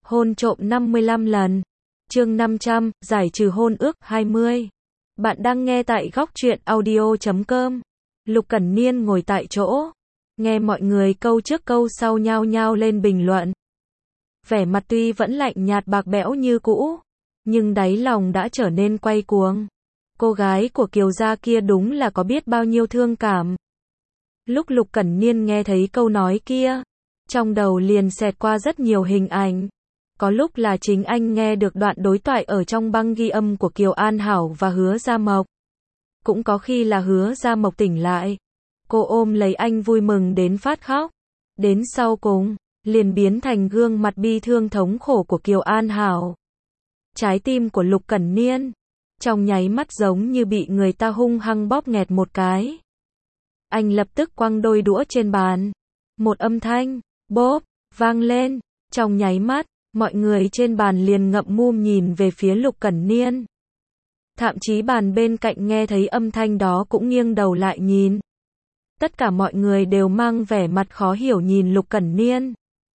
Hôn trộm 55 lần. Chương 500, giải trừ hôn ước 20. Bạn đang nghe tại góc truyện audio.com. Lục Cẩn Niên ngồi tại chỗ, nghe mọi người câu trước câu sau nhao nhao lên bình luận. Vẻ mặt tuy vẫn lạnh nhạt bạc bẽo như cũ, nhưng đáy lòng đã trở nên quay cuồng. Cô gái của Kiều gia kia đúng là có biết bao nhiêu thương cảm. Lúc Lục Cẩn Niên nghe thấy câu nói kia, trong đầu liền xẹt qua rất nhiều hình ảnh. Có lúc là chính anh nghe được đoạn đối thoại ở trong băng ghi âm của Kiều An Hảo và Hứa Gia Mộc. Cũng có khi là Hứa Gia Mộc tỉnh lại, cô ôm lấy anh vui mừng đến phát khóc. Đến sau cùng, liền biến thành gương mặt bi thương thống khổ của Kiều An Hảo. Trái tim của Lục Cẩn Niên, trong nháy mắt giống như bị người ta hung hăng bóp nghẹt một cái. Anh lập tức quăng đôi đũa trên bàn. Một âm thanh, bốp, vang lên. Trong nháy mắt, mọi người trên bàn liền ngậm mồm nhìn về phía Lục Cẩn Niên. Thậm chí bàn bên cạnh nghe thấy âm thanh đó cũng nghiêng đầu lại nhìn. Tất cả mọi người đều mang vẻ mặt khó hiểu nhìn Lục Cẩn Niên.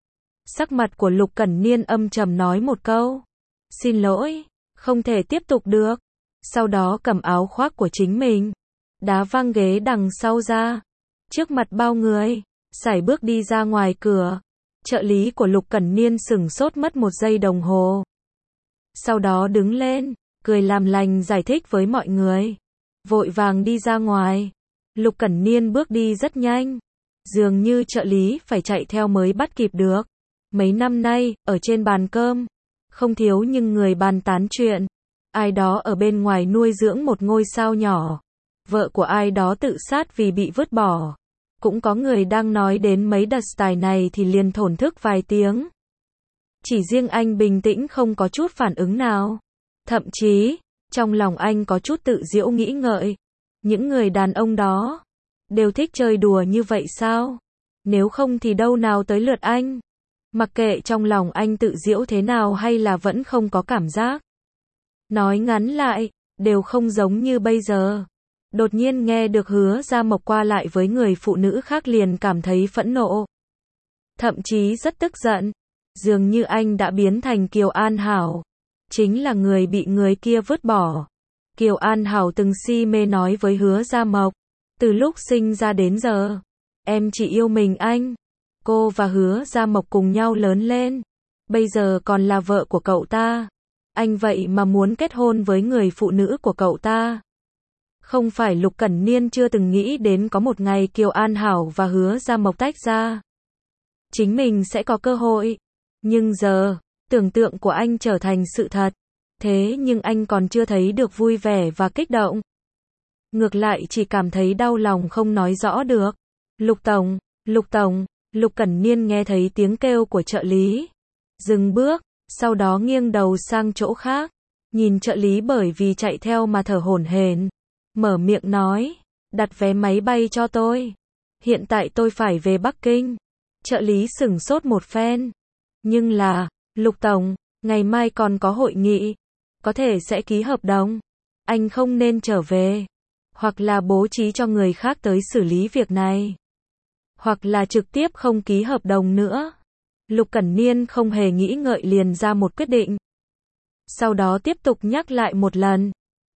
Sắc mặt của Lục Cẩn Niên âm trầm nói một câu: "Xin lỗi, không thể tiếp tục được." Sau đó cầm áo khoác của chính mình, đá văng ghế đằng sau ra, trước mặt bao người, sải bước đi ra ngoài cửa. Trợ lý của Lục Cẩn Niên sửng sốt mất 1 giây đồng hồ. Sau đó đứng lên, cười làm lành giải thích với mọi người. Vội vàng đi ra ngoài. Lục Cẩn Niên bước đi rất nhanh. Dường như trợ lý phải chạy theo mới bắt kịp được. Mấy năm nay, ở trên bàn cơm, không thiếu nhưng người bàn tán chuyện. Ai đó ở bên ngoài nuôi dưỡng một ngôi sao nhỏ. Vợ của ai đó tự sát vì bị vứt bỏ. Cũng có người đang nói đến mấy đợt tài này thì liền thổn thức vài tiếng. Chỉ riêng anh bình tĩnh không có chút phản ứng nào. Thậm chí, trong lòng anh có chút tự giễu nghĩ ngợi. Những người đàn ông đó, đều thích chơi đùa như vậy sao? Nếu không thì đâu nào tới lượt anh? Mặc kệ trong lòng anh tự giễu thế nào hay là vẫn không có cảm giác. Nói ngắn lại, đều không giống như bây giờ. Đột nhiên nghe được Hứa Gia Mộc qua lại với người phụ nữ khác liền cảm thấy phẫn nộ. Thậm chí rất tức giận. Dường như anh đã biến thành Kiều An Hảo. Chính là người bị người kia vứt bỏ. Kiều An Hảo từng si mê nói với Hứa Gia Mộc. Từ lúc sinh ra đến giờ, em chỉ yêu mình anh. Cô và Hứa Gia Mộc cùng nhau lớn lên. Bây giờ còn là vợ của cậu ta. Anh vậy mà muốn kết hôn với người phụ nữ của cậu ta. Không phải Lục Cẩn Niên chưa từng nghĩ đến có một ngày Kiều An Hảo và Hứa Gia Mộc tách ra. Chính mình sẽ có cơ hội. Nhưng giờ, tưởng tượng của anh trở thành sự thật. Thế nhưng anh còn chưa thấy được vui vẻ và kích động. Ngược lại chỉ cảm thấy đau lòng không nói rõ được. Lục Tổng, Lục Tổng, Lục Cẩn Niên nghe thấy tiếng kêu của trợ lý. Dừng bước, sau đó nghiêng đầu sang chỗ khác. Nhìn trợ lý bởi vì chạy theo mà thở hổn hển. Mở miệng nói, đặt vé máy bay cho tôi. Hiện tại tôi phải về Bắc Kinh. Trợ lý sửng sốt một phen. Nhưng là, Lục Tổng, ngày mai còn có hội nghị. Có thể sẽ ký hợp đồng. Anh không nên trở về. Hoặc là bố trí cho người khác tới xử lý việc này. Hoặc là trực tiếp không ký hợp đồng nữa. Lục Cẩn Niên không hề nghĩ ngợi liền ra một quyết định. Sau đó tiếp tục nhắc lại một lần.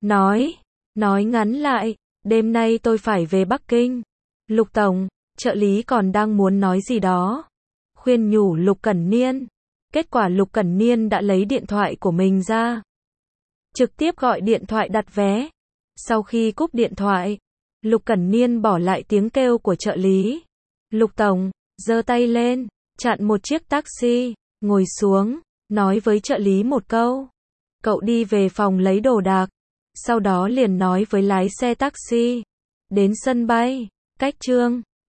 Nói ngắn lại, đêm nay tôi phải về Bắc Kinh. Lục Tổng, trợ lý còn đang muốn nói gì đó. Khuyên nhủ Lục Cẩn Niên. Kết quả Lục Cẩn Niên đã lấy điện thoại của mình ra. Trực tiếp gọi điện thoại đặt vé. Sau khi cúp điện thoại, Lục Cẩn Niên bỏ lại tiếng kêu của trợ lý. Lục Tổng, giơ tay lên, chặn một chiếc taxi, ngồi xuống, nói với trợ lý một câu. Cậu đi về phòng lấy đồ đạc. Sau đó liền nói với lái xe taxi. Đến sân bay, cách Trương